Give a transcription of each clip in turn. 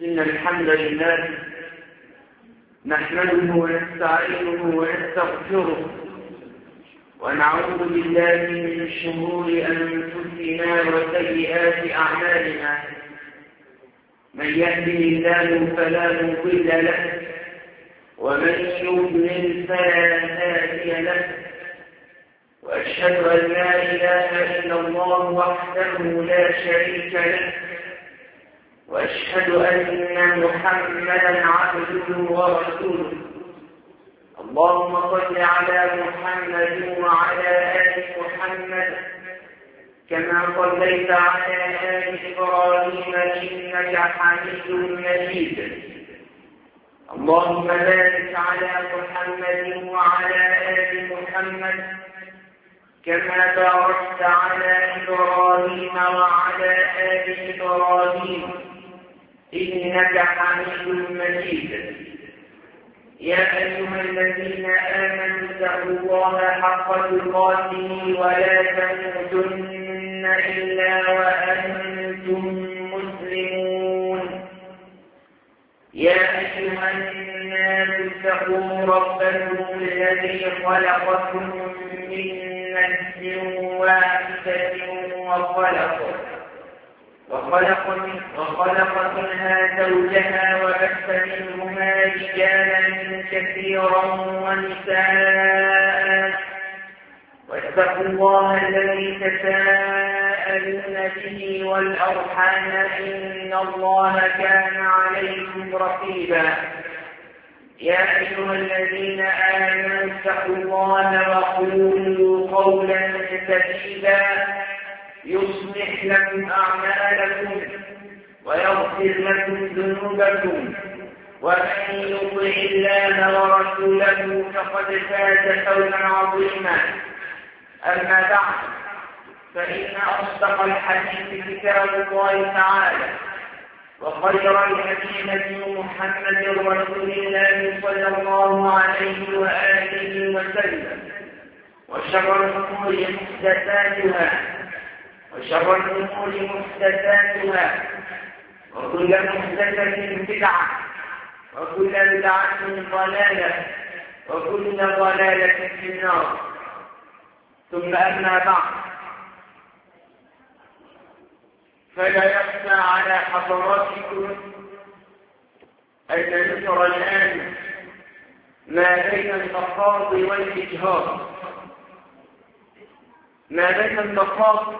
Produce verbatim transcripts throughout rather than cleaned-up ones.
إن الحمد لله نحمده ونستعينه ونستغفره ونعوذ بالله من شرور أنفسنا وسيئات أعمالنا. من يهده الله فلا مضل له ومن يضلل فلا هادي له، وأشهد أن لا إله إلا الله وحده لا شريك له، وأشهد أن محمدا عبده ورسوله. اللهم صل على محمد وعلى آل محمد كما صليت على آل إبراهيم إنك حميد مجيد. اللهم بارك على محمد وعلى آل محمد كما باركت على إبراهيم وعلى آل إبراهيم إنك حميد مجيد. يا أيها الذين آمنوا اتقوا الله حق تقاته ولا تموتن إلا وأنتم مسلمون. يا أيها الناس اتقوا ربكم الذي خلقكم من نفس واحدة وخلق وخلق وخلق منها زوجها وبث منهما رجالا كثيرا ونساء، واتقوا الله الذي تساءلون به والأرحام إن الله كان عليكم رقيبا. يا أيها الذين آمنوا اتقوا الله وقولوا قولا سديدا يصلح لكم أعمالكم ويغفر لكم ذنوبكم، ومن يطع الله ورسوله فقد فاز فوزا عظيما. أما بعد، فإن أصدق الحديث كتاب الله تعالى، وخير الهدي هدي محمد رسول الله صلى الله عليه وآله وسلم، وشر الأمور محدثاتها وشر الأمور محدثاتها وكل محدثة بدعة وكل بدعة ضلالة وكل ضلالة في النار. ثم أما بعد، فلا يخفى على حضراتكم أن نذكر الآن ما بين المخاض والإجهاض. ما بين المخاض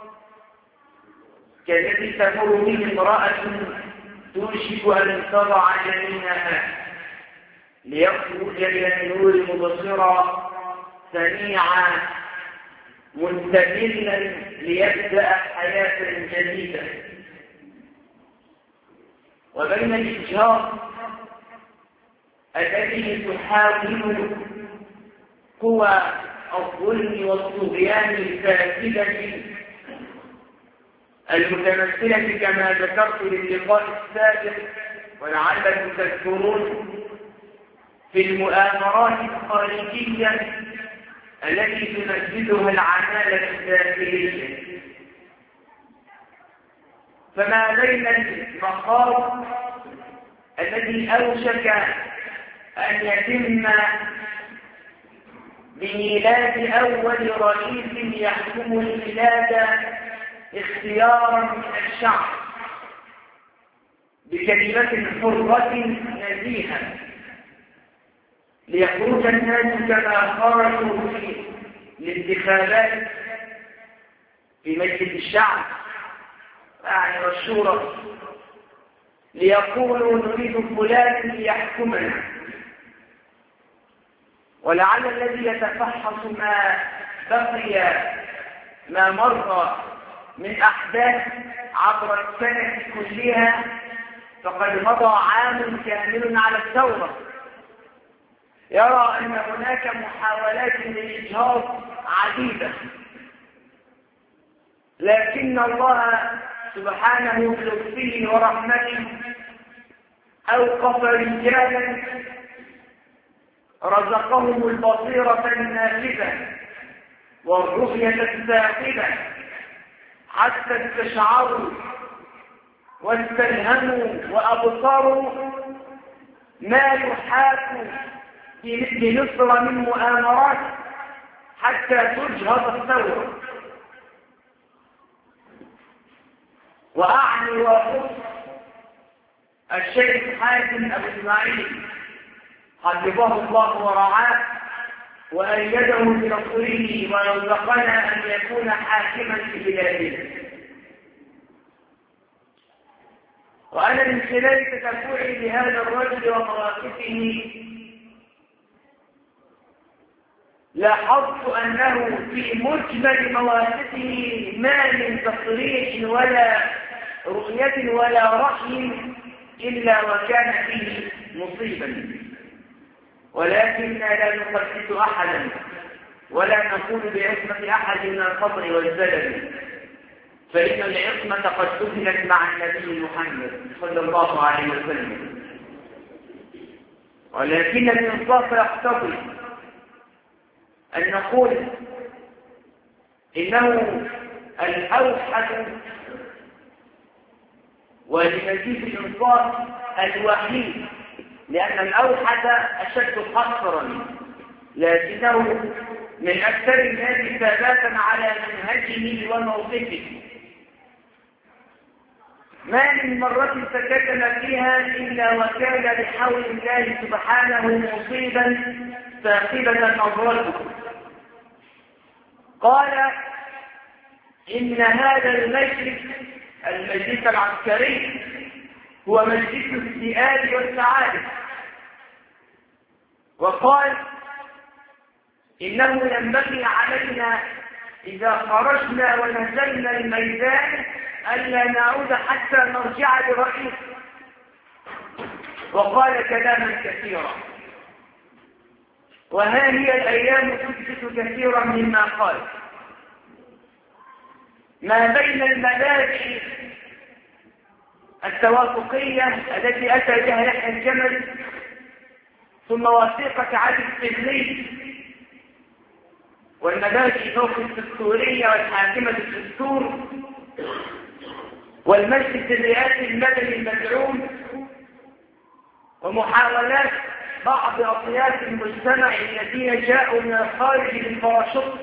كالذي تمر به امرأة توشك أن تضع جنينها ليخرج إلى النور مبصرا سميعا مستدلا ليبدأ حياة جديدة. وبين الإجهاض الذي تحاول قوى الظلم والطغيان الفاسدة المتمثلة كما ذكرت للقاء السابق ولعلكم تذكرون في المؤامرات الخارجية التي تنفذها العمالة الداخلية. فما بين المخاض الذي أوشك أن يتم بميلاد أول رئيس يحكم البلاد اختيارا من الشعب بكلمة حرة نزيهة، ليخرج الناس كما خرجوا في الانتخابات في مجلس الشعب يعني والشورى، ليقولوا نريد فلان ليحكمنا. ولعل الذي يتفحص ما بقي ما مر من أحداث عبر السنة كلها، فقد مضى عام كامل على الثورة، يرى أن هناك محاولات للإجهاض عديدة، لكن الله سبحانه بلطفه ورحمته أوقف رجالا رزقهم البصيرة النافذة والرؤية الثاقبة حتى استشعروا واستلهموا وأبصروا ما يحاك في مصر من مؤامرات حتى تجهض الثورة. وأعني وأخص الشيخ حازم أبو إسماعيل حفظه الله ورعاه وأيده بنصره ورزقنا أن يكون حاكما في بلاده. وأنا من خلال تتبعي لهذا الرجل ومواقفه لاحظت أنه في مجمل مواقفه ما من تصريح ولا رؤية ولا رأي إلا وكان فيه مصيبا، ولكننا لا نقدس أحدا ولا نقول بعصمة أحد من الخطر والزلل، فإن العصمة قد دخلت مع النبي محمد صلى الله عليه وسلم. ولكن الإنصاف يقتضي أن نقول إنه الأوحد ولمزيد الإنصاف الوحيد، لأن الأوحد أشد قصرا لكنه من أكثر الناس ثباتا على منهجه وموقفه. ما من مرة تكلم فيها إلا وكان بحول الله سبحانه مصيبا ثاقبة نظرته. قال إن هذا المجلس المجلس العسكري هو مجلس السئال والسعادة. وقال إنه ينبغي علينا إذا خرجنا ونزلنا الميدان ألا نعود حتى نرجع برئيس. وقال كلاما كثيرا، وها هي الأيام تثبت كثيرا مما قال. ما بين المبادئ التوافقية التي أتى بها يحيى الجمل ثم وثيقة علي السلمي والمبادئ النوخ الدستورية والحاكمة الدستور والمجلس الرئاسي المدني المدعوم ومحاولات بعض أطياف المجتمع الذين جاءوا من الخارج بالباراشوت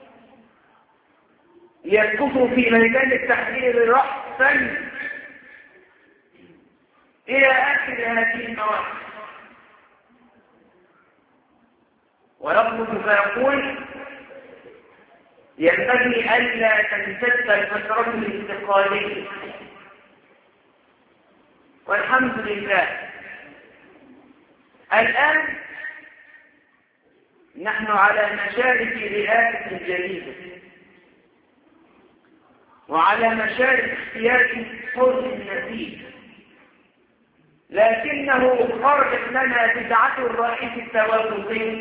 ليسقطوا في ميدان التحرير رأسا إلى آخر هذه المواقف. ويطلب فيقول ينبغي ألا تمتد الفترة الانتقالية. والحمد لله الآن نحن على مشارف رئاسة جديدة وعلى مشارف اختيار حر نتيج، لكنه خرجت لنا بدعة الرئيس التوافقي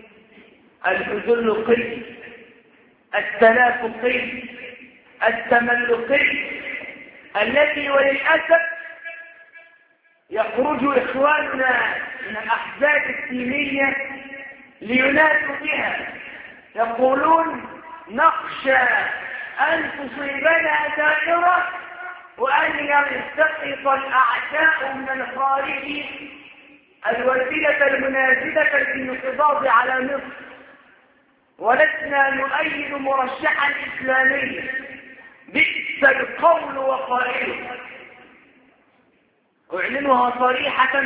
الفزلقي التلافقي التملقي التي وللأسف يخرج إخواننا من الأحزاب الدينية لينادوا بها، يقولون نخشى أن تصيبنا دائرة وأن يلتقط الأعداء من الخارج الوسيلة المناسبة للانقضاض على مصر، ولسنا نؤيد مرشحا إسلاميا. بئس القول وقائله. أعلنها صريحة،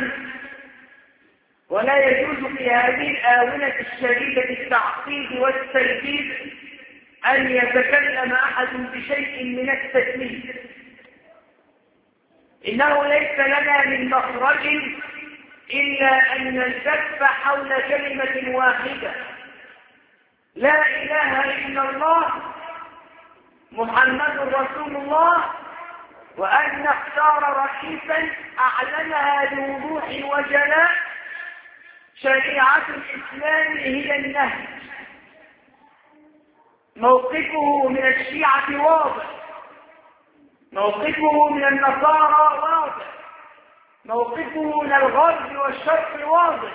ولا يجوز في هذه الآونة الشديدة التعقيد والتلبيس أن يتكلم أحد بشيء من التكليف. إنه ليس لنا من مخرج إلا أن نلتف حول كلمة واحدة: لا إله إلا الله محمد رسول الله، وأن نختار رئيسا أعلنها بوضوح وجلاء: شريعة الإسلام هي النهج. موقفه من الشيعة واضح، موقفه من النصارى واضح، موقفه من الغرب والشرق واضح.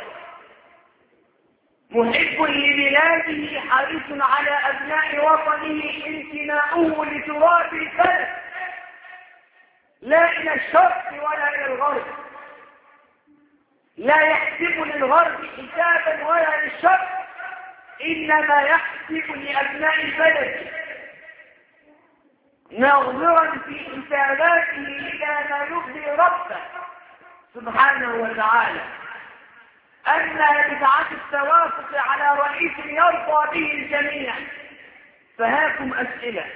محب لبلاده حريص على أبناء وطنه انتماؤه لتراب البلد، لا إلى الشرق ولا إلى الغرب، لا يحسب للغرب حسابا ولا للشرق، إنما يحسب لأبناء البلد ناظرا في حساباته إلى ما يرضي ربه سبحانه وتعالى. أما بدعة التوافق على رئيس يرضى به الجميع، فهاكم أسئلة: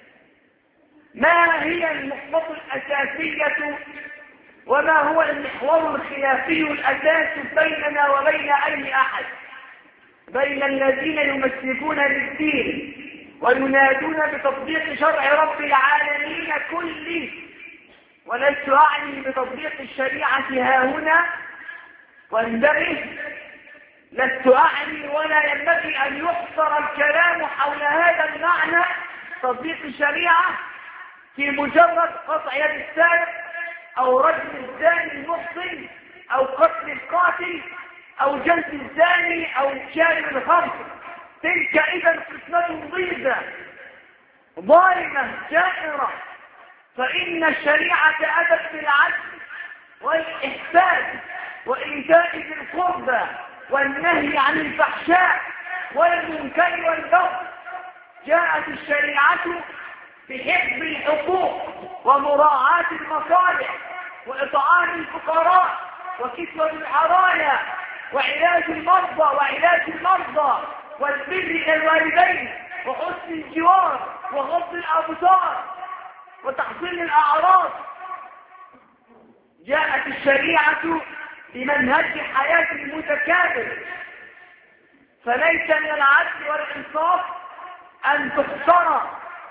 ما هي النقطة الأساسية وما هو المحور الخلافي الأساسي بيننا وبين أي أحد؟ بين الذين يمسكون بالدين وينادون بتطبيق شرع رب العالمين كله، ولست أعني بتطبيق الشريعة ها هنا وانتبه، لست أعني ولا ينبغي أن يحصر الكلام حول هذا المعنى تطبيق الشريعة في مجرد قطع يد السارق أو رجم الزاني المحصن أو قتل القاتل أو جلد الزاني أو شارب الخمر. تلك إذا قسمة ضيزة ظالمة جائرة، فإن الشريعة أتت بالعدل والإحسان وإيتاء ذي القربى والنهي عن الفحشاء والمنكر والبغي. جاءت الشريعة بحفظ الحقوق ومراعاة المصالح وإطعام الفقراء وكسوة العرايا وعلاج المرضى وعلاج المرضى والبر إلى الوالدين وحسن الجوار وغض الأبصار وتحصيل الأعراض. جاءت الشريعة بمنهج حياة متكامل، فليس من العدل والإنصاف أن تخسر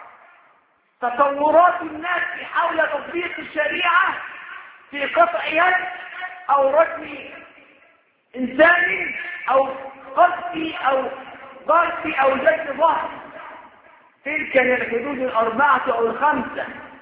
تطورات الناس حول تطبيق الشريعة في قطع يد أو رجم إنسان أو قذف أو ضرب أو جلد ظهر. تلك هي الحدود الأربعة أو الخمسة.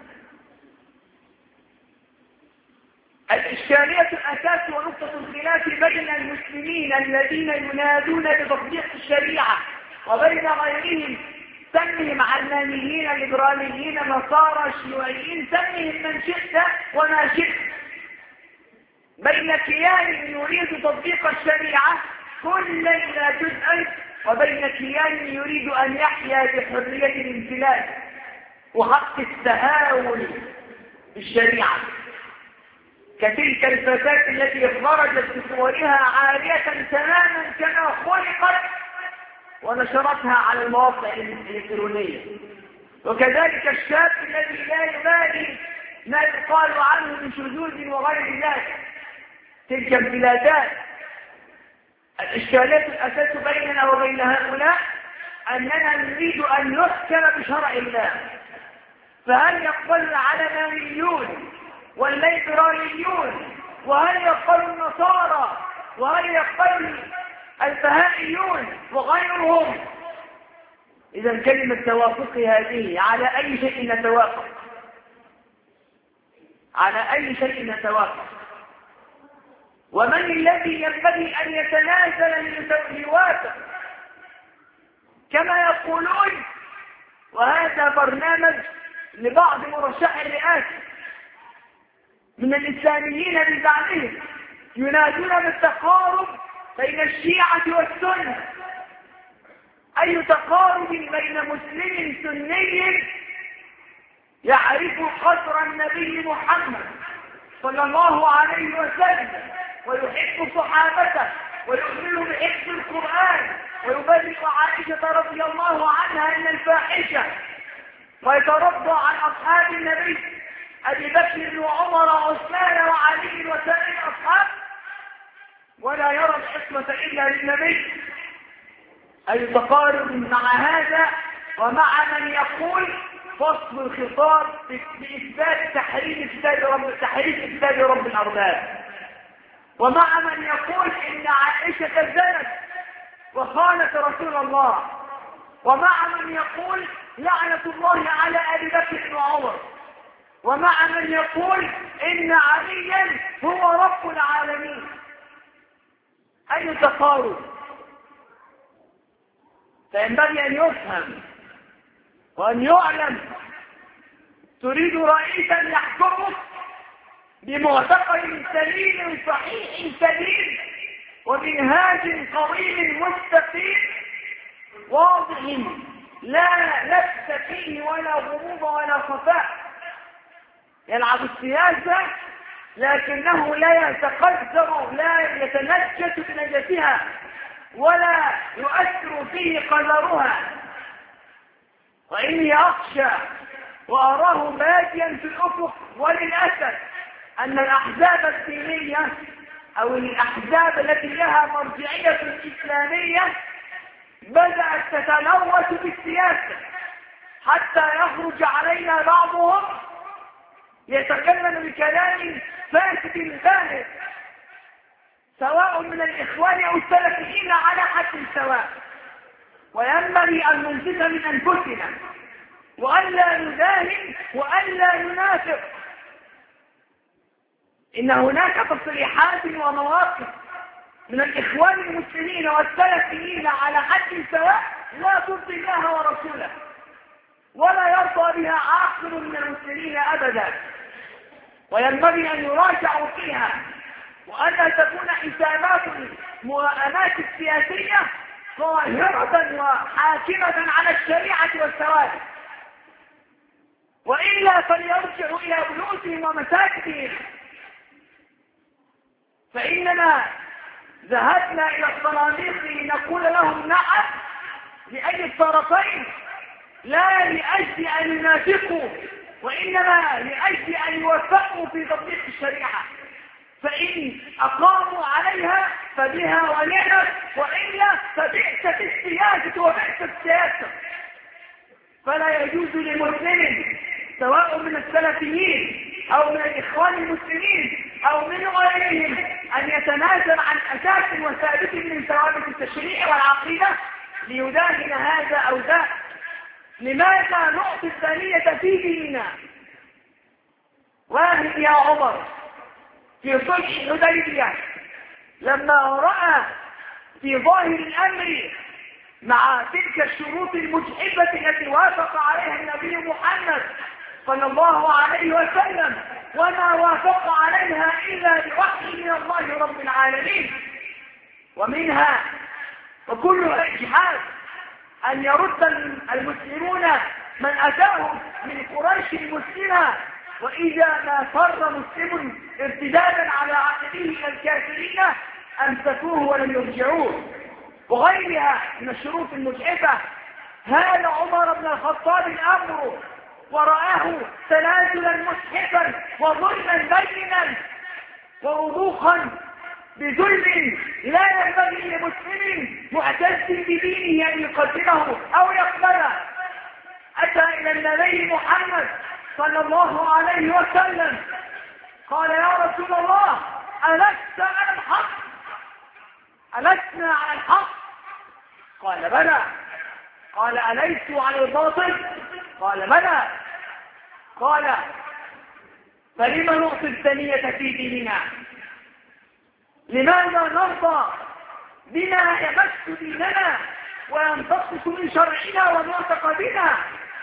الإشكالية الأساس ونقطة الخلاف بين المسلمين الذين ينادون بتطبيق الشريعة وبين غيرهم، سمهم علمانيين ليبراليين نصارى شيوعيين، سمهم من شئت وما شئت، بين كيان يريد تطبيق الشريعة كلا لا جزءا وبين كيان يريد أن يحيا بحرية الامتلاك وحق التهاون بالشريعة، كتلك الفتاة التي خرجت بصورها عارية تماما كما خلقت ونشرتها على المواقع الإلكترونية، وكذلك الشاب الذي لا يبالي ما يقال عنه من شذوذ وغير ذلك. تلك البلادات. الإشكالات الأساس بيننا وبين هؤلاء أننا نريد أن نحكم بشرع الله، فهل يقبل العلمانيون والليبراليون وهل يقبل النصارى وهل يقبل البهائيون وغيرهم؟ إذا كلمة توافق هذه على أي شيء نتوافق؟ على أي شيء نتوافق؟ ومن الذي ينبغي أن يتنازل ليوافق؟ كما يقولون، وهذا برنامج لبعض مرشح الرئاسة من الإسلاميين بزعمهم، ينادون بالتقارب بين الشيعة والسنة. أي تقارب بين مسلم سني يعرف قدر النبي محمد صلى الله عليه وسلم ويحب صحابته ويؤمن بحفظ القرآن ويبلغ عائشة رضي الله عنها أن الفاحشة ويترضى عن أصحاب النبي أبي بكر وعمر وعثمان وعلي وسائر الأصحاب، ولا يرى العصمة إلا للنبي. أي تقارب مع هذا ومع من يقول فصل الخطاب بإثبات تحريم كتاب رب تحريم كتاب رب الأرباب، ومع من يقول إن عائشة زنت وخانت رسول الله، ومع من يقول لعنة الله على أبي بكر وعمر، ومع من يقول إن عليا هو رب العالمين. أي تقارب؟ فينبغي أن يفهم وأن يعلم. تريد رئيسا يحكمك بمعتقد سليم صحيح سليم ومنهاج قويم مستقيم واضح لا لبس فيه ولا غموض ولا خفاء، يلعب السياسة لكنه لا يتقدر لا يتنجس بنجسها ولا يؤثر فيه قدرها. وإني أخشى وأراه باديا في الأفق، وللأسف أن الأحزاب الدينية أو الأحزاب التي لها مرجعية إسلامية بدأت تتلوث بالسياسة، حتى يخرج علينا بعضهم يتكلم بكلام فاسد باهظ سواء من الإخوان أو السلفيين على حد سواء. وينبغي أن ننتج من أنفسنا وألا نداهن وألا ننافق. إن هناك تصريحات ومواقف من الإخوان المسلمين والسلفيين على حد سواء لا ترضي الله ورسوله ولا يرضى بها عاقل من المسلمين أبدا، وينبغي أن يراجعوا فيها وأن تكون حسابات المؤامات السياسية ظاهرة وحاكمة على الشريعة والثوابت، وإلا فليرجعوا إلى بيوتهم ومساجدهم. فإننا ذهبنا إلى الصناديق لنقول لهم نعم لأي الطرفين، لا لأجل أن ينافقوا وإنما لأجل أن يوفقوا في تطبيق الشريعة. فإن أقاموا عليها فبها ونعمت، وإلا فبئست السياسة وبئست السياسة. فلا يجوز لمسلم سواء من السلفيين أو من الإخوان المسلمين أو من غيرهم أن يتنازل عن أساس وثابت من ثوابت التشريع والعقيدة ليداهن هذا أو ذاك. لماذا نعطي الثانية في ديننا؟ واحد يا عمر في صلح الحديبية لما رأى في ظاهر الأمر مع تلك الشروط المجحفة التي وافق عليها النبي محمد صلى الله عليه وسلم، وما وافق عليها إلا بوحي من الله رب العالمين، ومنها وكلها إجحاف أن يرد المسلمون من أتاهم من قريش المسلمة، وإذا ما فر مسلم ارتدادا على عقبه إلى الكافرين أمسكوه ولم يرجعوه، وغيرها من الشروط المجحفة. هذا عمر بن الخطاب الأمر ورآه تنازلا مسحفا وظلما بينا ووضوخا بظلم لا ينبغي لمسلم معتز بدينه أن يقدمه أو يقبله. أتى إلى النبي محمد صلى الله عليه وسلم قال يا رسول الله ألست على الحق؟ ألسنا على الحق؟ قال بلى. قال أليس على الباطل؟ قال بلى. قال فلم نعطي الثانية في ديننا؟ لماذا نرضى بما يمس ديننا وينتقص من شرعنا ومعتقدنا؟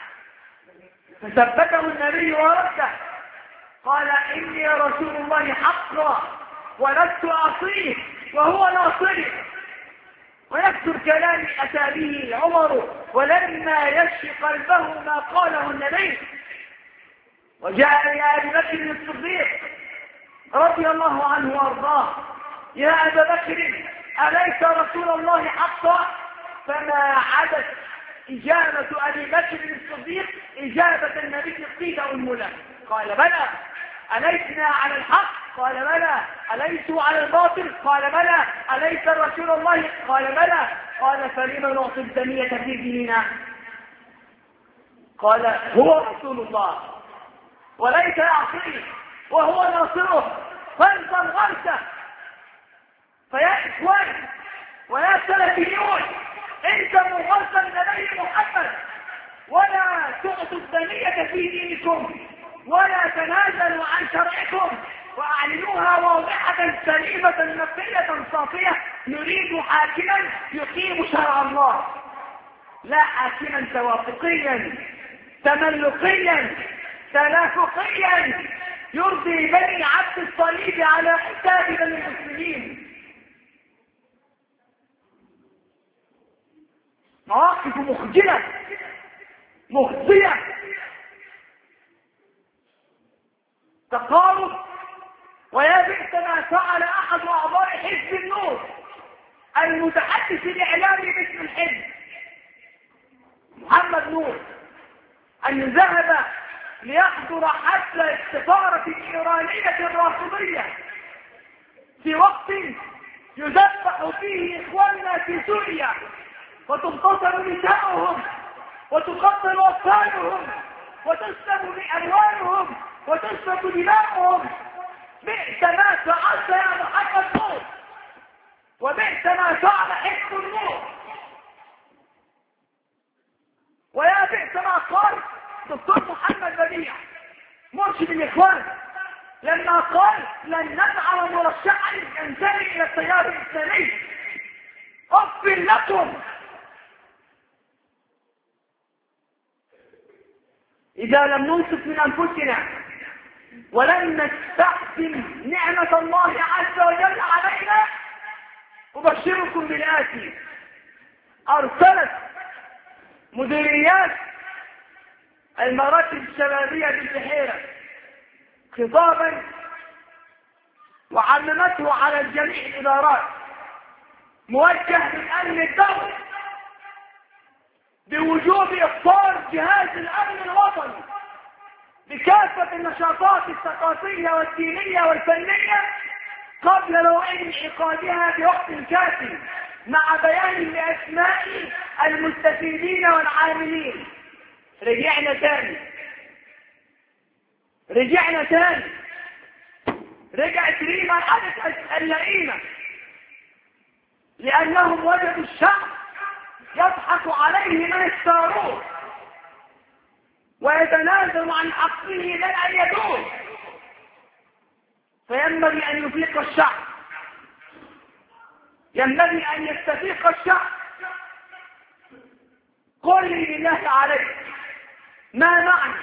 فثبته النبي ورده قال إني رسول الله حقا ولست أعصيه وهو ناصري. ويكثر كلام أتى به عمر ولما يشفي قلبه ما قاله النبي. وجاء إلى أبي بكر الصديق رضي الله عنه وارضاه يا أبا بكر أليس رسول الله حقا؟ فما عدت إجابة أبي بكر الصديق إجابة النبي قيل أنملا. قال بلى. أليسنا على الحق؟ قال بلى. أليسوا على الباطل؟ قال بلى. أليس رسول الله؟ قال بلى. قال فلم نعطي الدنية في ديننا؟ قال هو رسول الله وليس يعصيه وهو ناصره فانظر غرسه. فيا إخوان ويا سلفيون انتموا غرس النبي محمد ولا تعطوا الدنية في دينكم ولا تنازلوا عن شرعكم وأعلنوها واضحة سليمة نقية صافية. نريد حاكما يقيم شرع الله لا حاكما توافقيا تملقيا تنافقيا يرضي بني عبد تيجي على حساب بني المسلمين. مواقف مخجلة مخزية، تقارب. ويا بئس ما فعل احد اعضاء حزب النور المتحدث الاعلامي باسم الحزب محمد نور، ان ذهب ليحضر حفل السفارة الإيرانية الرافضية في وقت يذبح فيه إخواننا في سوريا وتغتصب نساؤهم وتقتل أطفالهم وتسلب أموالهم وتسلب دماؤهم. بئس ما فعلت يا محمد نور، وبئس ما فعل حزب النور، ويا بئس ما قال دكتور محمد بديع مرشد الإخوان لما قال لن نجعل مرشحا ينتمي إلى التيار الإسلامي. أغفر لكم. إذا لم ننصف من أنفسنا ولم نستحسن نعمة الله عز وجل علينا، أبشركم بالآتي: أرسلت مديريات المراكز الشبابية بالبحيرة خطابا وعممته على جميع الإدارات موجه للأمن الدولي بوجوب إخبار جهاز الأمن الوطني بكافة النشاطات الثقافية والدينية والفنية قبل موعد انعقادها بوقت كافي، مع بيان لأسماء المستفيدين والعاملين. رجعنا تاني رجعنا تاني رجعت ريما حدث اللئيمة، لأنهم وجدوا الشعب يضحك عليه من الصاروخ ويتنازل عن حقه من أن يدور. فينبغي أن يفيق الشعب، ينبغي أن يستفيق الشعب. قل لي بالله عليك، ما معنى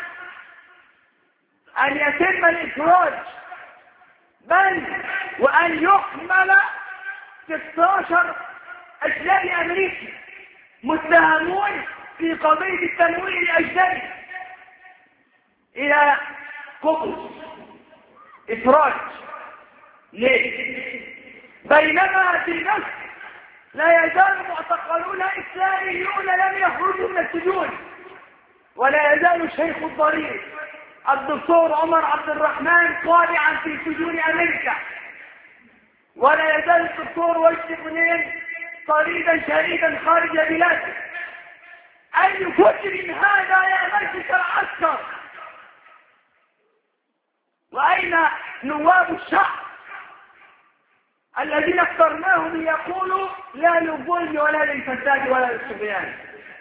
أن يتم الإخراج بل وأن يحمل ستة عشر أجنبي أمريكي متهمون في قضية التمويل الأجنبي إلى قبرص؟ إخراج ليه؟ بينما في مصر لا يزال معتقلون إسلاميون لم يخرجوا من السجون، ولا يزال الشيخ الضرير الدكتور عمر عبد الرحمن قارعا في سجون أمريكا، ولا يزال الدكتور وجدي غنيم طريدا شريدا خارج بلاده. أي فجر هذا يا مجلس العسكر؟ وأين نواب الشعب الذين اخترناهم ليقولوا لا للظلم ولا للفساد ولا للصبيان؟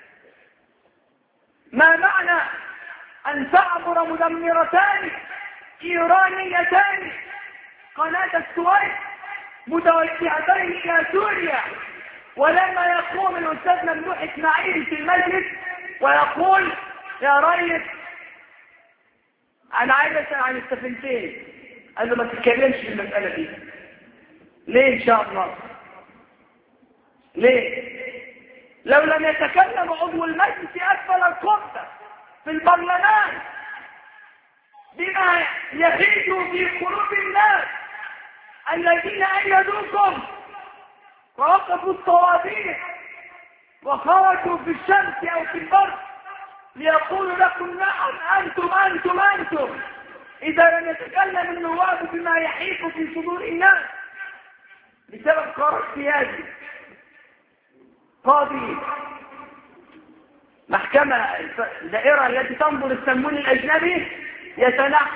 ما معنى أن تعبر مدمرتان إيرانيتان قناة السويس متوجهتين إلى سوريا، ولما يقوم الأستاذ ممدوح إسماعيل في المجلس ويقول يا ريس أنا عايز أسأل عن السفينتين، قال له ما تتكلمش في المسألة دي. ليه إن شاء الله؟ ليه؟ لو لم يتكلم عضو المجلس أسفل القبة في البرلمان بما يهيج في قلوب الناس الذين أيدوكم ووقفوا الطوابير وخرجوا في الشمس أو في البرد ليقولوا لكم نعم أنتم أنتم أنتم، إذا لم يتكلم النواب بما يحيق في صدور الناس بسبب قرار سياسي، قاضي محكمة الدائرة التي تنظر التمويل الأجنبي يتنحى.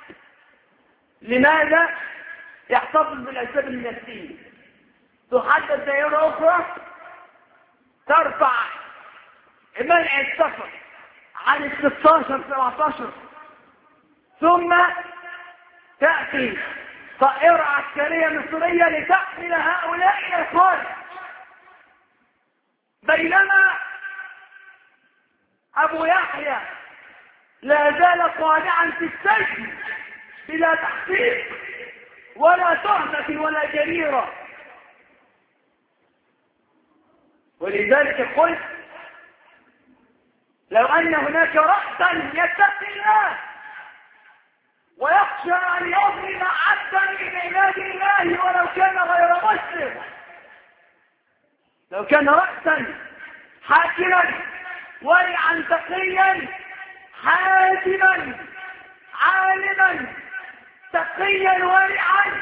لماذا؟ يحتفظ بالأسباب النفسية. تحدد دائرة أخرى ترفع منع السفر عن ال ستة عشر سبعة عشر، ثم تأتي طائرة عسكرية مصرية لتحمل هؤلاء إلى الخارج، بينما أبو يحيى لا زال قانعا في السجن بلا تحقيق ولا تهمة ولا جريرة. ولذلك قلت لو أن هناك رأسا يتقي الله ويخشى أن يظلم عبدا من عباد الله ولو كان غير مسلم، لو كان رأسا حاكما ورعا تقيا حازما عالما تقيا ورعا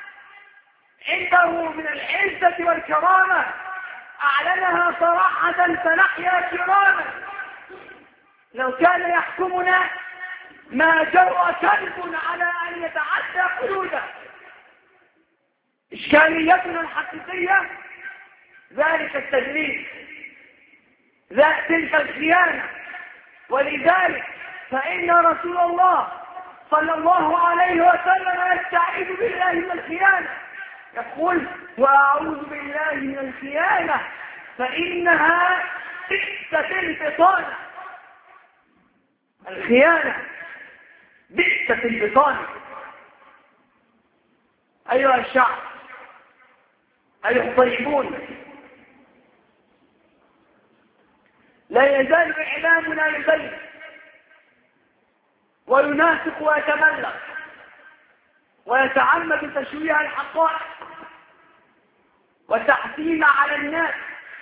عنده من العزة والكرامة أعلنها صراحة فنحيا كراما، لو كان يحكمنا ما جرى كلب على أن يتعدى حدوده. إشكاليتنا الحقيقية ذلك التجريد، ذا تلك الخيانة. ولذلك فإن رسول الله صلى الله عليه وسلم يستعيذ بالله من الخيانة، يقول وأعوذ بالله من الخيانة فإنها بئست البطانة. الخيانة بئست البطانة. أيها الشعب، أيها الطيبون، لا يزال إعلامنا يزيد وينافق ويتملق ويتعمد تشويه الحقائق وتحسين على الناس،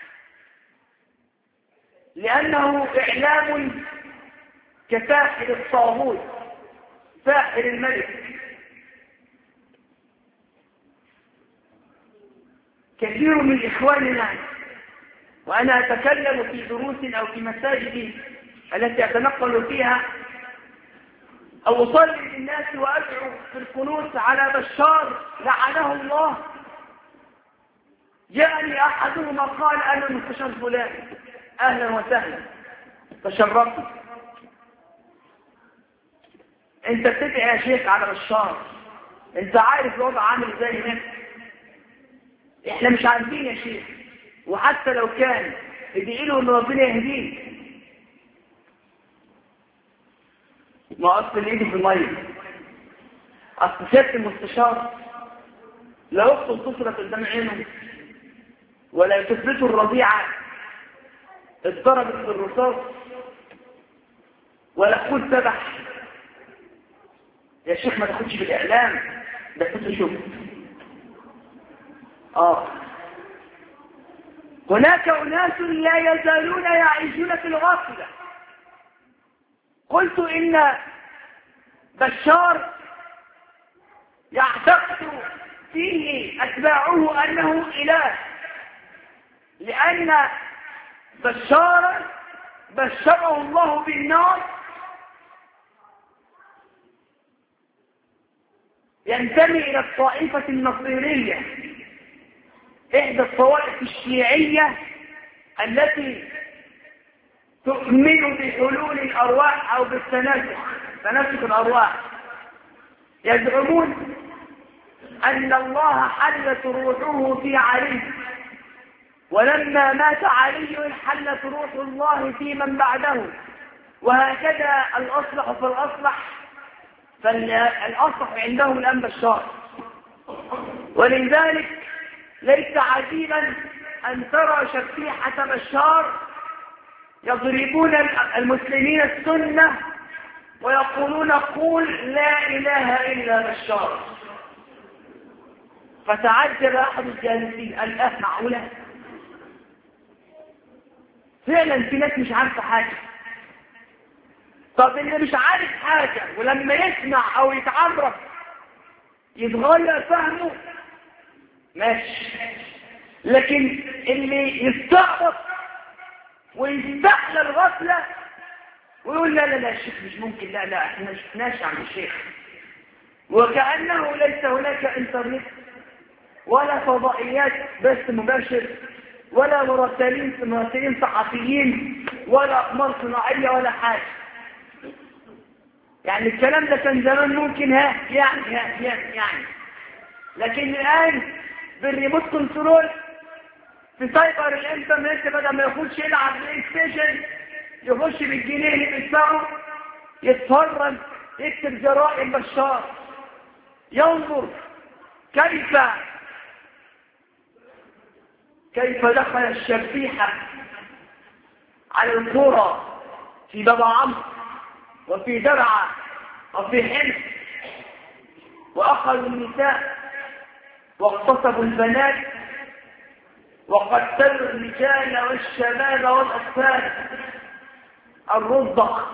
لأنه إعلام كساحر الطاغوت ساحر الملك. كثير من إخواننا وأنا أتكلم في دروس أو في مساجد التي أتنقل فيها أو أصلي للناس وأدعو في القنوت على بشار لعنه الله، جاءني أحدهما قال أنا مستشار فلان، أهلا وسهلا تشرفت، أنت بتدعي يا شيخ على بشار، أنت عارف الوضع عامل ازاي هناك؟ إحنا مش عارفين يا شيخ، وحتى لو كان ادعي له إن ربنا يهديه. ما أصل الإيد في المية، أصل سيادة المستشار لا يخطو الطفلة قدام عينه ولا يثبته الرضيعة اتضربت بالرصاص ولا خد سبح. يا شيخ ما تاخدش بالإعلام ده كنت شوف. آه هناك أناس لا يزالون يعيشون في الغفلة. قلت إن بشار يعتقد فيه أتباعه أنه إله، لأن بشارا بشره الله بالنار ينتمي إلى الطائفة النصيرية، إحدى الطوائف الشيعية التي تؤمن بحلول الأرواح أو بالتناسخ، تناسخ الأرواح. يزعمون أن الله حلت روحه في علي، ولما مات علي حلت روح الله في من بعده، وهكذا الأصلح فالأصلح، فالأصلح عندهم الآن بشار. ولذلك ليس عجيبا أن ترى شفيحة بشار يضربون المسلمين السنة ويقولون قول لا إله إلا بشار. فتعجب أحد الجالسين، الآن معقولة؟ فعلا في ناس مش عارفة حاجة. طب اللي مش عارف حاجة ولما يسمع أو يتعرف يتغير فهمه ماشي، لكن اللي يستعبط ويستحلى الغفلة ويقول لا لا لا الشيخ مش ممكن، لا لا احنا ما شفناش عن الشيخ، وكأنه ليس هناك انترنت ولا فضائيات بث مباشر ولا مراسلين مراسلين صحفيين ولا أقمار صناعية ولا حاجة. يعني الكلام ده كان زمان ممكن ها يعني يعني يعني, يعني. لكن الآن بالريموت كنترول في سايبر الانترنت بدل ما يخش يلعب بلاي ستيشن يخش بالجنيه اللي بيدفعه يتفرج، يكتب جرائم بشار، ينظر كيف كيف دخل الشبيحة على القرى في باب عمرو وفي درعا وفي حلف، وأخذوا النساء واغتصبوا البنات وقتلوا الرجال والشباب والأطفال الرضع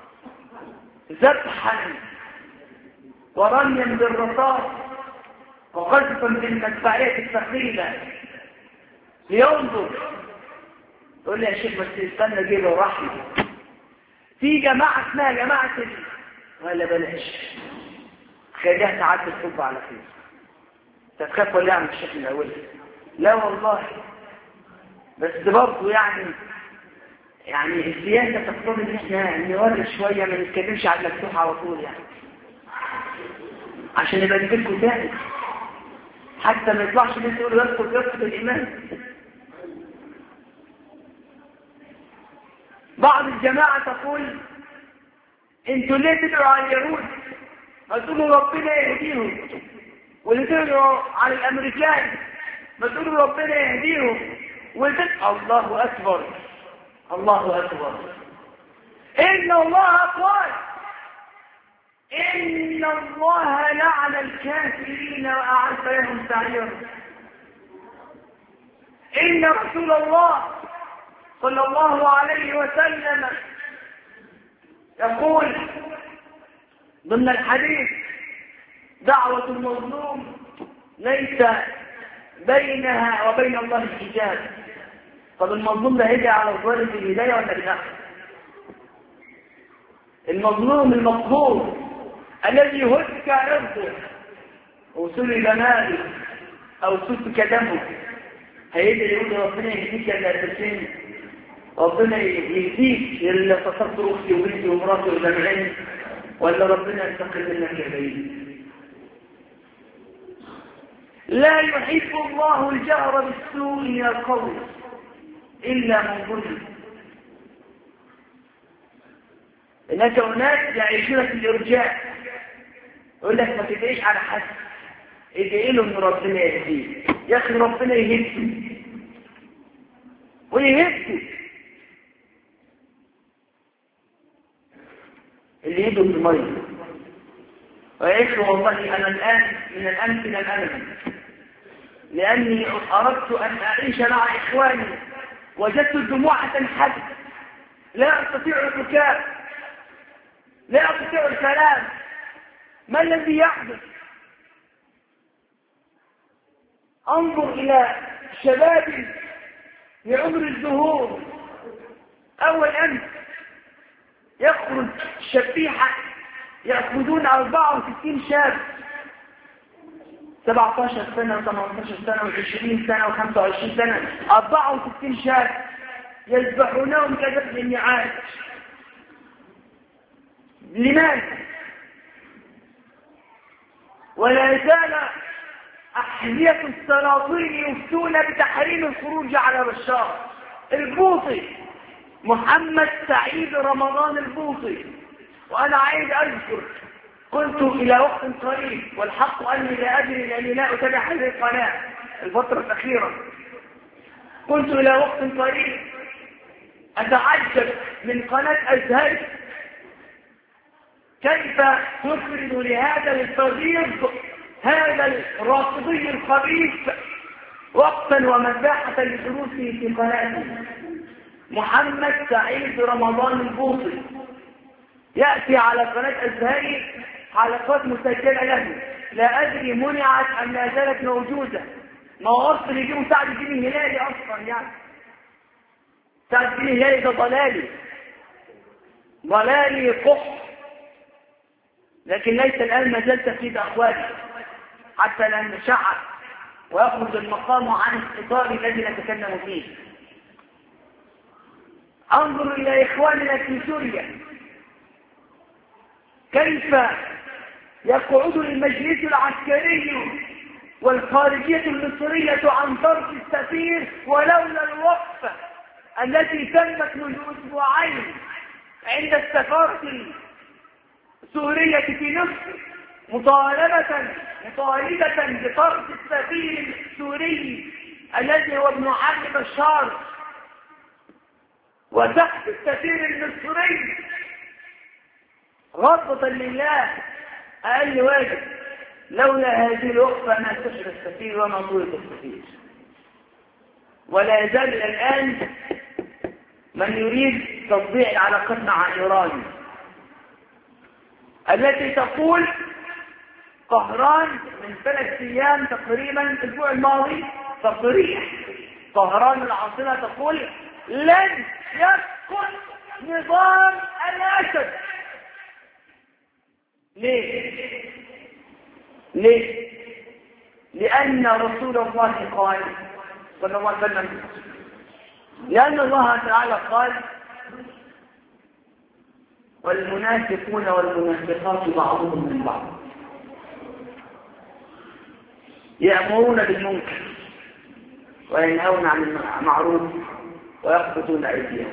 ذبحا ورميا بالرصاص وقذفا بالمدفعية الثقيلة. لينظر يقول لي يا شيخ بس استنى جيب الرحمة، في جماعة اسمها جماعة ال... ولا بلاش خليها تعدي الصبح على خير. تتخاف ولا يعمل الشيخ الأول؟ لا والله، بس برضه يعني يعني السياسة تقتضي ان احنا نورد شوية، ما نتكلمش على المفتوح على طول يعني، عشان يبقى نجيبكم تاني حتى ما يطلعش اللي تقولوا يدخل يدخل الإيمان. بعض الجماعة تقول انتوا ليه تدعوا على اليهود؟ ما تقولوا ربنا يهديهم، واللي تدعوا على الأمريكان ما تقولوا ربنا يهديهم، والبدء الله أكبر الله أكبر. إن الله قال إن الله لعن الكافرين وأعد لهم سعيرا. إن رسول الله صلى الله عليه وسلم يقول ضمن الحديث دعوة المظلوم ليس بينها وبين الله حجاب. طب المظلوم ده هدى على الظالم بالهداية ولا بالنقل؟ المظلوم المقهور الذي هتك عرضه او سلب ماله او سفك دمه هيدعي يقول ربنا يهديك يا الأساسين، ربنا يهديك اللي تصدر اختي وبنتي ومراتي وجمعين، ولا ربنا ينتقم منك يا بعيد. لا يحب الله الجهر بالسوء من القول إلا من ظلم. هناك أناس يعيشون في الإرجاء، يقول لك ما تدعيش على حد، ادعي له ان ربنا يهديه. يا اخي ربنا يهديه ويهديه اللي يده في الميه. ويا اخي والله انا الان من الامس الى الان لاني اردت ان اعيش مع اخواني وجدت الدموع تنحد، لا استطيع البكاء، لا استطيع الكلام. ما الذي يحدث؟ انظر الى شباب بعمر الزهور، اول امس يخرج شبيحه ياخذون أربعة وستين شاب، سبعة عشر سنه وثمانية عشر سنه وعشرين سنه وخمسة وعشرين سنه، أربعة وستين شاب يذبحونهم كذبح النعاج. لماذا؟ ولا زال أحذية السلاطين يفتون بتحريم الخروج على بشار. البوطي محمد سعيد رمضان البوطي، وأنا عايز أذكر قلت إلى وقت قريب والحق أني لا أدري لأني لا أتابع هذه القناة الفترة الأخيرة، قلت إلى وقت قريب أتعجب من قناة أزهر كيف تفرد لهذا الفريق هذا الرافضي الخبيث وقتا ومساحة لدروسه في قناته. محمد سعيد رمضان البوطي يأتي على قناة أزهري حلقات مسجلة له، لا أدري منعت أم لا زالت موجودة. ما وصل يجيبوا سعد الدين الهلالي أصلا، يعني سعد الدين الهلالي ده ضلالي ضلالي قح، لكن ليس الآن ما زال تفيد أخواني حتى لا نشعر ويخرج المقام عن الإطار الذي نتكلم فيه. انظر إلى إخواننا في سوريا كيف يقعد المجلس العسكري والخارجية المصرية عن طرف السفير ولولا الوقفة التي تمت منذ أسبوعين عند السفارة السورية في مصر مطالبة مطالبة بطرد السفير السوري الذي هو ابن عم بشار وسحب السفير المصري غضبة لله أقل واجب. لولا هذه الوقفة ما استشهد السفير وما طلب السفير. ولا يزال الآن من يريد تطبيع العلاقات مع إيران التي تقول طهران من ثلاث أيام تقريبا الأسبوع الماضي تصريح طهران العاصمة تقول لن يسقط نظام الأسد. ليه؟ ليه؟ لأن رسول الله قال صلى الله عليه وسلم لأن الله تعالى قال والمنافقون والمنافقات بعضهم من بعض يأمرون بالمنكر وينهون عن المعروف ويقبضون أيديهم.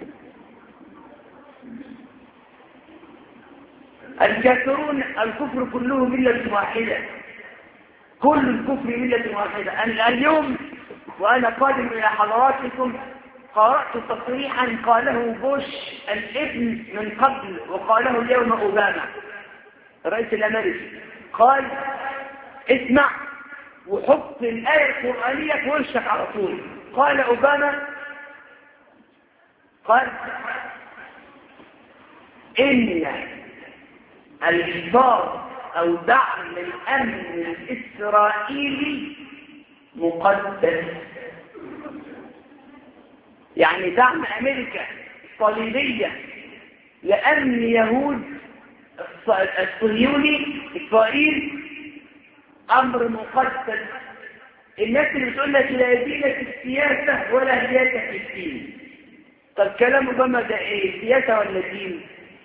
الكافرون الكفر كله ملة واحدة، كل الكفر ملة واحدة. أنا اليوم وأنا قادم إلى حضراتكم قرأت تصريحا قاله بوش الابن من قبل وقاله اليوم أوباما الرئيس الأمريكي. قال اسمع وحط الآية القرآنية في وشك على طول. قال أوباما قال إن الحفاظ أو دعم الأمن الإسرائيلي مقدس. يعني دعم أمريكا الصليبية لأمن يهود الصهيوني إسرائيل أمر مقدس. الناس اللي بتقول لك لا دين في السياسة ولا سياسة في الدين. طب كلام أوباما ده إيه؟ سياسة ولا دين؟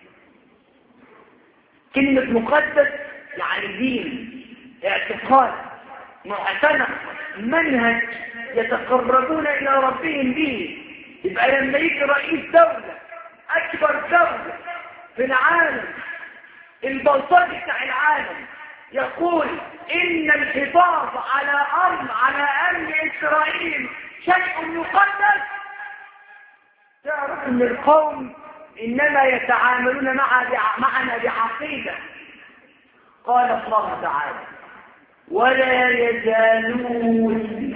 كلمة مقدس يعني دين، اعتقاد، معتنق، منهج يتقربون إلى ربهم به. يبقى لما يجي رئيس دولة أكبر دولة في العالم البلطجي بتاع العالم يقول إن الحفاظ على أمن على أمن إسرائيل شيء مقدس، تعرف أن القوم إنما يتعاملون معنا بعقيدة. قال الله تعالى ولا يزالون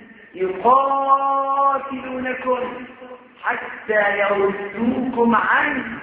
يقاتلونكم حتى يردوكم عن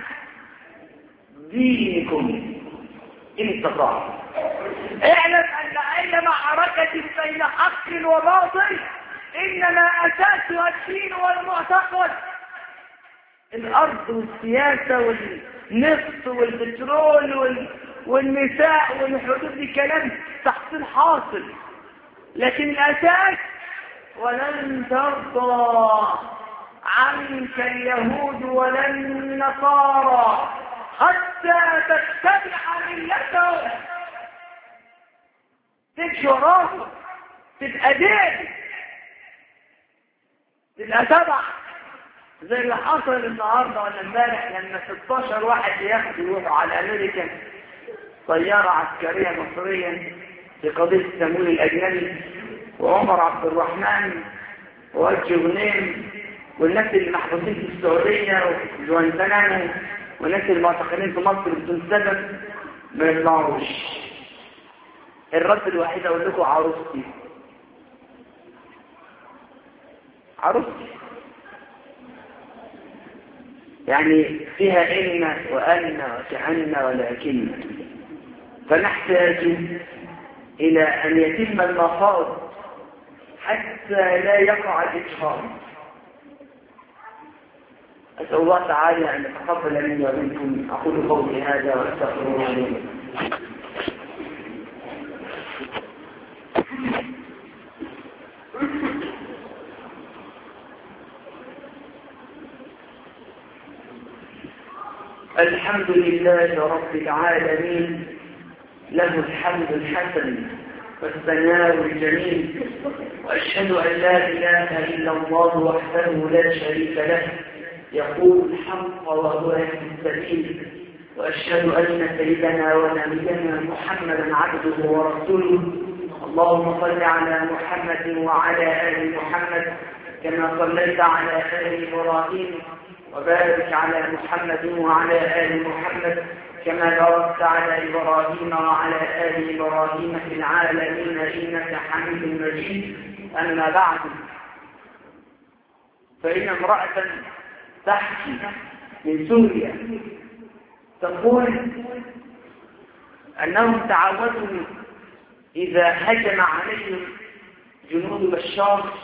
دينكم إن استطاعوا. اعلم أن أي معركة بين حق وباطل إنما أساسها الدين والمعتقد. الأرض والسياسة والنفط والبترول وال... والنساء والحدود دي كلام تحصيل حاصل، لكن الأساس ولن ترضى عنك اليهود ولا النصارى حتى تتبع ملتهم. تمشي وراهم تبقى دين تبقى تبع زي اللي حصل النهارده ولا امبارح لما ستاشر واحد ياخدوا يروحوا على امريكا طياره عسكريه مصريه في قضيه التمويل الاجنبي، وعمر عبد الرحمن ووجه غنيم والناس اللي محبوسين في السعوديه وجوانتنامو والناس المعتقلين في مصر بدون سبب ما يطلعوش. الرد الوحيد اقول لكم عروستي عروستي يعني فيها إن وأن وكأن ولكن. فنحتاج إلى أن يتم المفاوض حتى لا يقع الإجهاض. أسأل الله تعالى أن يتقبل مني ومنكم. أقول قولي هذا وأستغفر الله لي. الحمد لله رب العالمين، له الحمد الحسن والثناء الجميل، وأشهد أن لا إله إلا الله وحده لا شريك له يقول الحق وهو يهدي السبيل، وأشهد أن سيدنا ونبينا محمدا عبده ورسوله. اللهم صل على محمد وعلى آل محمد كما صليت على آل إبراهيم، وبارك على محمد وعلى آل محمد كما باركت على إبراهيم وعلى آل إبراهيم في العالمين إنك حميد مجيد. أما بعد، فإن امرأة تحكي من سوريا تقول أنهم تعودوا إذا هجم عليهم جنود بشار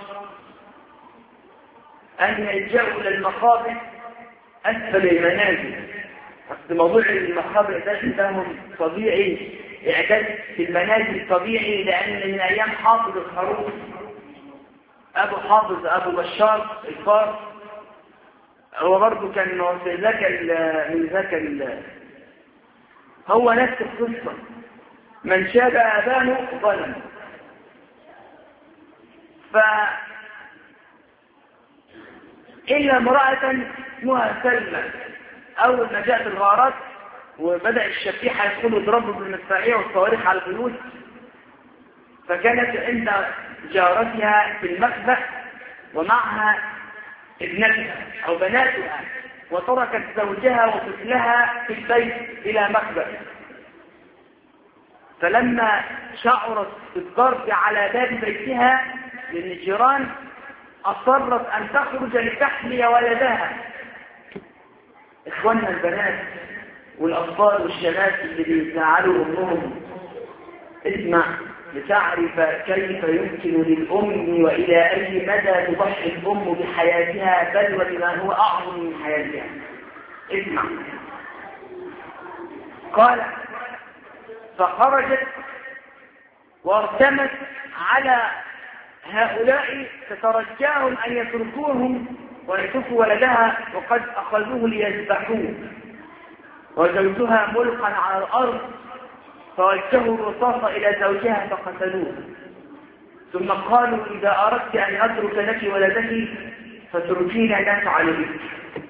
أن يلجأوا إلى المقابر أسفل المنازل. أصل موضوع المقابر ده عندهم طبيعي، إعداد في المنازل طبيعي، لأن من أيام حافظ الخروف أبو حافظ أبو بشار الفار، هو برضه كان في ذاك من ذاك ال هو نفس القصة، من شابه أباه ظلم. ف إلا امرأة اسمها سلمى، أول ما جاءت الغارات وبدأ الشبيحة يدخلوا يضربوا بالمدفعية والصواريخ على البيوت، فكانت عند جارتها في المخبأ ومعها ابنتها أو بناتها، وتركت زوجها وطفلها في البيت إلى مخبأ. فلما شعرت بالضرب على باب بيتها من الجيران أصرت أن تخرج لتحمي ولدها. إخواننا البنات والأطفال والشباب اللي بيزعلوا أمهم، اسمع لتعرف كيف يمكن للأم وإلى أي مدى تضحي الأم بحياتها، بل وبما هو أعظم من حياتها. اسمع. قال: فخرجت وارتمت على هؤلاء تترجاهم أن يتركوهم ويتركوا ولدها، وقد أخذوه ليذبحوه، وزوجها ملقا على الأرض، فوجهوا الرصاص إلى زوجها فقتلوه. ثم قالوا: إذا أردت أن أترك لك ولدك فتركينا نفعل بك.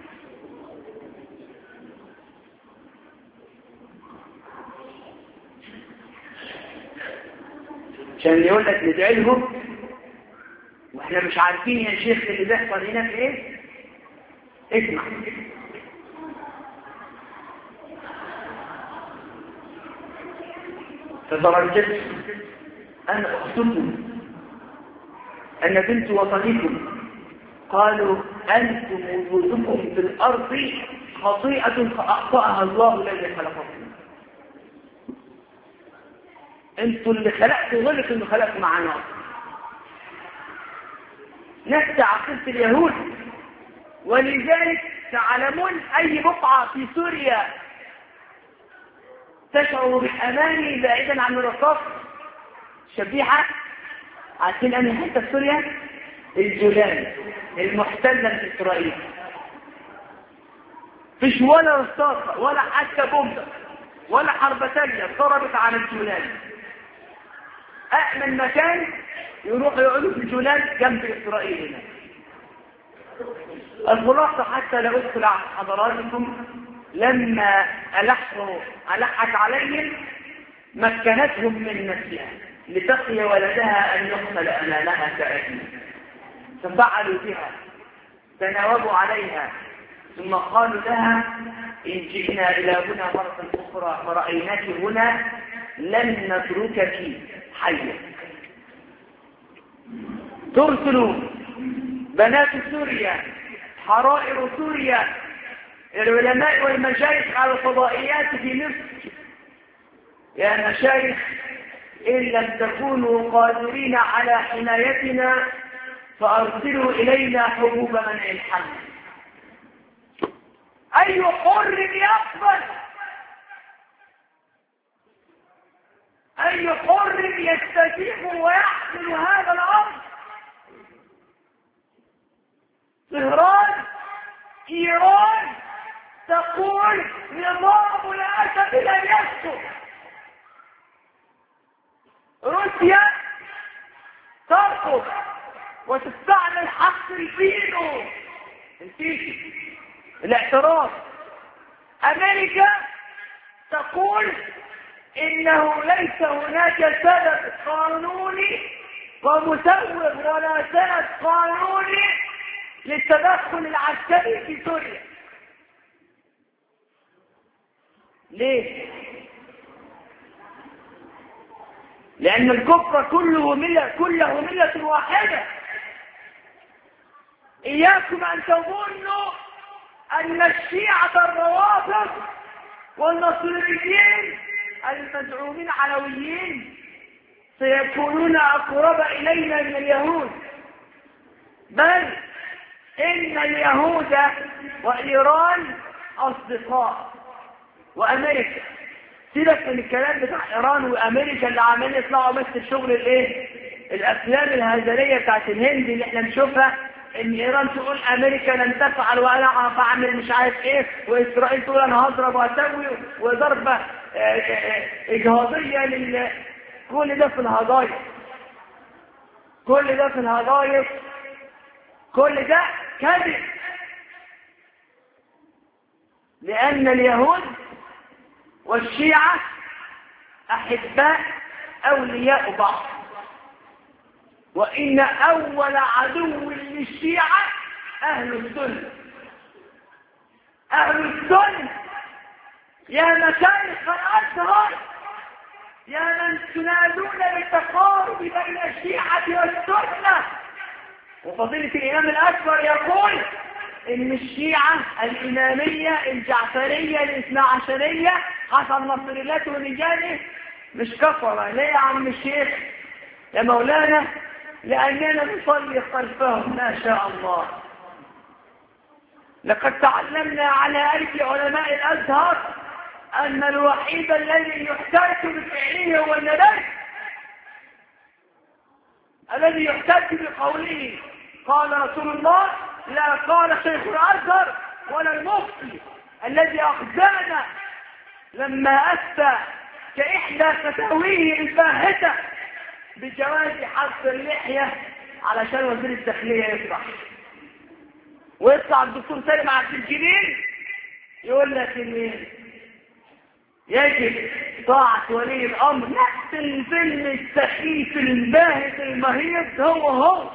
عشان يقول لك ندعي لهم واحنا مش عارفين يا شيخ اللي بيحصل هنا في ايه. اسمع. فترجت: أنا أخطبكم، أنا بنت وطنكم. قالوا: أنتم وجودكم في الأرض خطيئة فأخطأها الله الذي خلقكم. أنتم اللي خلقتوا غلط اللي خلقتوا معنا. نفس عقيدة اليهود. ولذلك تعلمون أي بقعة في سوريا تشعر بالأمان بعيدا عن الرصاص شبيحة؟ عارفين أن حتى في سوريا الجولان المحتلة من إسرائيل فيش ولا رصاصة ولا حتى بومبة ولا حربتانية ضربت على الجولان. أأمن مكان يروحوا يقعدوا في الجولان جنب إسرائيل هنا. الخلاصة حتى لا أدخل على حضراتكم، لما ألحوا ألحت عليهم مكنتهم من نفسها لتقي ولدها أن يقتل أمامها كأهل، ففعلوا بها، تناوبوا عليها، ثم قالوا لها: إن جئنا إلى هنا مرة أخرى فرأيناك هنا لن نتركك حية. ترسلوا بنات سوريا، حرائر سوريا، العلماء والمشايخ على الفضائيات في مصر: يا مشايخ، إن لم تكونوا قادرين على حمايتنا فأرسلوا إلينا حبوب منع الحمل. أي حر يقبل، أي حر يستجيب ويحمل هذا الأمر؟ طهران إيران تقول نظام الأسد لن يسكت. روسيا ترفض وتستعمل حق الفيتو، الاعتراض. أمريكا تقول إنه ليس هناك سبب قانوني ومسوغ ولا سند قانوني للتدخل العسكري في سوريا. ليه؟ لأن الكفر كله ملة كله ملة واحدة. إياكم أن تظنوا أن الشيعة الروافض والنصريين المزعومين علويين سيكونون أقرب إلينا من اليهود، بل إن اليهود وإيران أصدقاء، وأمريكا. سيبك من الكلام بتاع إيران وأمريكا اللي عمالين يطلعوا بس الشغل الإيه؟ الأفلام الهزلية بتاعت الهند اللي إحنا نشوفها، إن إيران تقول أمريكا لن تفعل وأنا أعمل مش عارف إيه، وإسرائيل تقول أنا هضرب وأسوي، وضربة إجهاضية لل كل ده في الهضايف، كل ده في الهضايف، كل ده كذب. لأن اليهود والشيعة أحباء أولياء بعض، وإن أول عدو للشيعة أهل السنة. أهل السنة يا مشايخ الأزهر، يا من تنادون بالتقارب بين الشيعة والسنة. وفضيلة الإمام الأكبر يقول إن الشيعة الإمامية الجعفرية الاثنا عشرية حسن نصر الله ورجاله مش كفرة. ليه يا عم الشيخ يا مولانا؟ لأننا نصلي خلفهم ما شاء الله. لقد تعلمنا على أيدي علماء الأزهر أن الوحيد الذي يحتج بفعله هو النبي، الذي يحتج بقوله قال رسول الله، لا قال شيخ الأزهر ولا المفتي الذي أخزانا لما أفتى كإحدى فتاويه الباهتة بجواز حظ اللحية علشان وزير الداخلية يطلع، ويطلع الدكتور سالم عبد الجليل يقول لك ان يجب طاعة ولي الأمر. نفس الفيلم السخيف الباهت المهيب هو هو.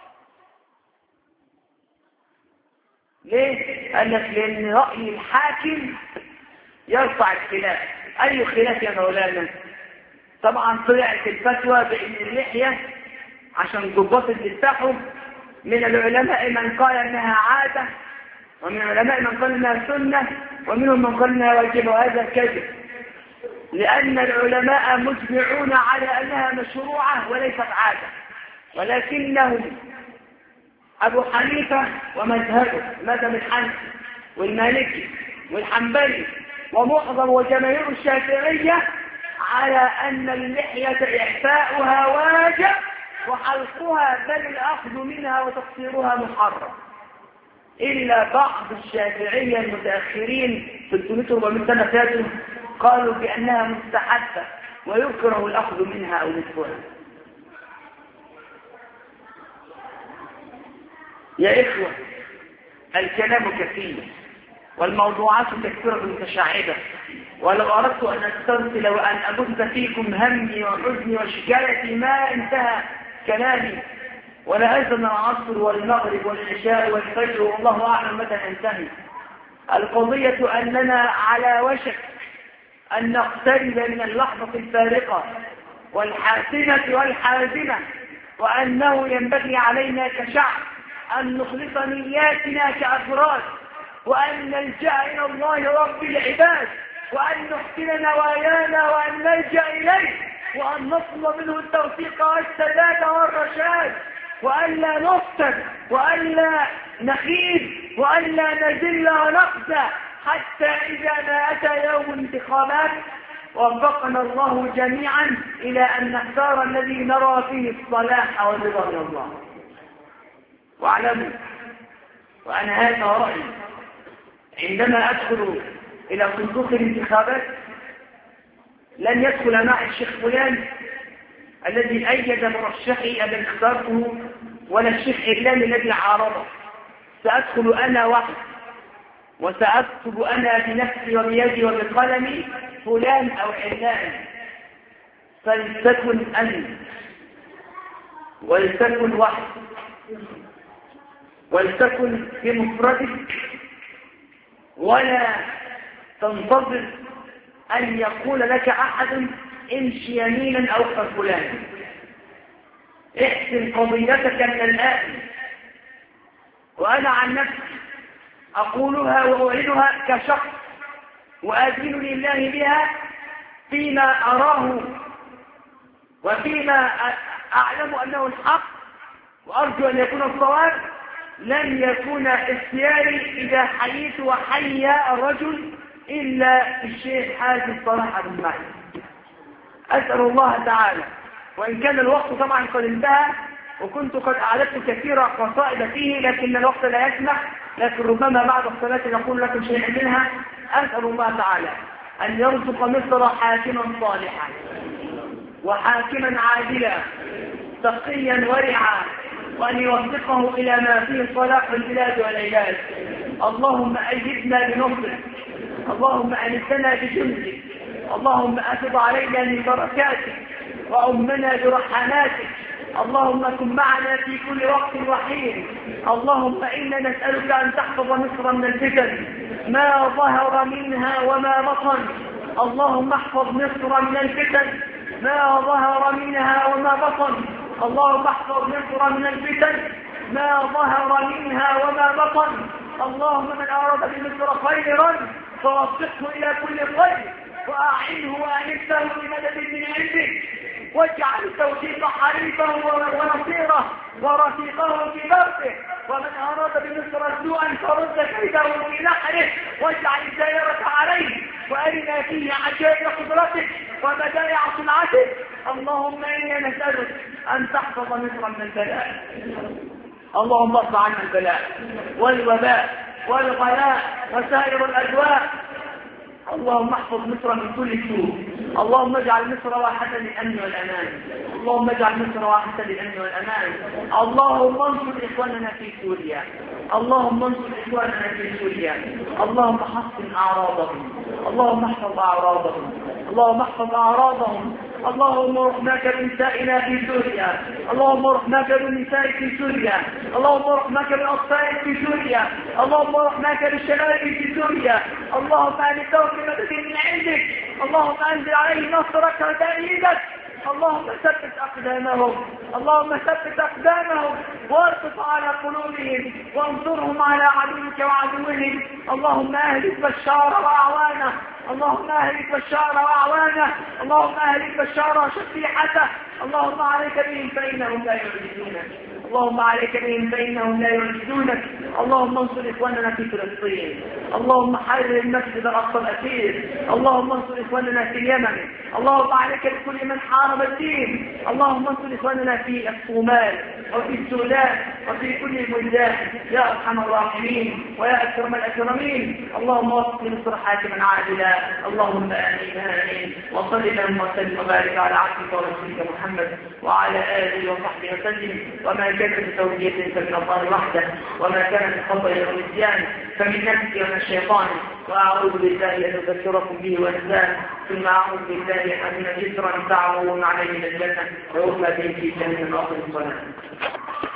ليه؟ قال لك لأن رأي الحاكم يرفع الخلاف. أي خلاف يا مولانا؟ طبعا طلعت الفتوى بأن اللحية عشان ضباط تفتحوا، من العلماء من قال انها عادة، ومن العلماء من قال انها سنة، ومنهم من قال انها واجبة، وهذا كذب. لأن العلماء مجمعون على أنها مشروعة وليست عادة، ولكنهم أبو حنيفة ومذهبه مذهب الحنفي والمالكي والحنبلي ومعظم وجماهير الشافعية على أن اللحية إعفاؤها واجب وحلقها بل الأخذ منها وتقصيرها محرم، إلا بعض الشافعية المتأخرين ثلاثمائة أربعمائة سنة فاتوا قالوا بأنها مستحبة ويكره الأخذ منها أو نسبها. يا إخوة الكلام كثير والموضوعات كثيرة متشعبة، ولو أردت أن أسترسل وأن أبث فيكم همي وحزني وشكايتي ما انتهى كلامي، ولا أذن العصر والمغرب والعشاء والفجر والله أعلم متى ننتهي. القضية أننا على وشك أن نقترب من اللحظة الفارقة والحاسمة والحازمة، وأنه ينبغي علينا كشعب أن نخلص نياتنا كأفراد، وأن نلجأ إلى الله رب العباد، وأن نحسن نوايانا وأن نلجأ إليه، وأن نطلب منه التوفيق والسداد والرشاد، وأن لا نفتن وأن لا نخيب وأن لا نزل ونقسى حتى إذا ما أتى يوم الانتخابات وفقنا الله جميعا إلى أن نختار الذي نرى فيه الصلاح والرضا من الله. واعلموا وأنا هذا رأيي، عندما أدخل إلى صندوق الانتخابات لن يدخل معي الشيخ فلان الذي أيد مرشحي الذي اخترته ولا الشيخ إعلام الذي عارضه. سأدخل أنا وحدي، وسأكتب أنا بنفسي وبيدي وبقلمي فلان أو علان، فلتكن أنت ولتكن وحد ولتكن بمفردك، ولا تنتظر أن يقول لك أحد امشي يمينا أو فلان. احسن قضيتك من الآن. وأنا عن نفسي أقولها وأعلنها كشخص وأدين لله بها فيما أراه وفيما أعلم أنه الحق وأرجو أن يكون الصواب. لن يكون اختياري إذا حييت وحي الرجل إلا الشيخ حازم صلاح بن معي. أسأل الله تعالى، وإن كان الوقت طبعا قد انتهى وكنت قد أعددت كثير قصائد فيه لكن الوقت لا يسمح، لكن ربما بعد الصلاة نقول لكم شيئا منها. أسأل الله تعالى أن يرزق مصر حاكما صالحا وحاكما عادلا تقيا ورعا، وأن يوفقه إلى ما فيه صلاح البلاد والعباد. اللهم أيدنا بنصرك، اللهم أنسنا بجندك، اللهم أفض علينا من بركاتك وأمنا برحماتك. اللهم كن معنا في كل وقت وحين. اللهم إنا نسألك أن تحفظ مصر من الفتن ما ظهر منها وما بطن. اللهم احفظ مصر من الفتن ما ظهر منها وما بطن. اللهم احفظ مصر من الفتن ما ظهر منها وما بطن. اللهم من أراد بمصر خيرا فوفقه إلى كل خير، وأعنه وأنسه بمدد من عندك، واجعل توفيق حريفه ونصيره ورفيقه في برده. ومن أراد بمصر سوءا فرد كيده في نحره، واجعل الدائرة عليه، وأرنا فيه عجائب قدرتك وبدائع صنعتك. اللهم إنا نسألك أن تحفظ مصر من البلاء. اللهم ارفع عنا البلاء والوباء والغلاء وسائر الأدواء. اللهم احفظ مصر من كل سوء. اللهم اجعل مصر واحدة للأمن والأمان. اللهم اجعل مصر واحدة للأمن والأمان. اللهم انصر إخواننا في سوريا. اللهم انصر إخواننا في سوريا. اللهم حصن أعراضهم. اللهم احفظ أعراضهم. اللهم احفظ أعراضهم. اللهم رحمك بنسائنا في سوريا. اللهم رحمك بالنساء في سوريا. اللهم رحمك بالأطفال في سوريا. اللهم رحمك بالشباب في سوريا. اللهم أنسهم بمدد من عندك. اللهم أنزل عليه نصرك وتأييدك. اللهم ثبت أقدامهم. اللهم ثبت أقدامهم واربط على قلوبهم وانصرهم على عدوك وعدوهم. اللهم أهلك بشار وأعوانه. اللهم أهلك بشار وأعوانه. اللهم أهلك بشار وشفيحته. اللهم عليك بهم فإنهم لا يعجزونك. اللهم عليك بهم فإنهم لا يعجزونك. اللهم انصر إخواننا في فلسطين. اللهم حرر المسجد الأقصى الأثير. اللهم انصر إخواننا في اليمن. اللهم عليك بكل من حارب الدين. اللهم انصر إخواننا في الصومال وفي السودان وفي كل البلدان يا أرحم الراحمين ويا أكرم الأكرمين. اللهم وفق مصر حاكما عادلا. اللهم آمين آمين. وصل اللهم وسلم وبارك على عبدك ورسولك محمد وعلى آله وصحبه وسلم. وما كان بتوجيه فمن الله وحده، وما كان بخطأ أو نسيان فمن نفسي ومن الشيطان. وأعوذ بالله أن أذكركم به وأنساه، ثم أعوذ بالله أن أجسرا تعوون عليه من الجنة ويغفى به في جهنم آخر الصلاة.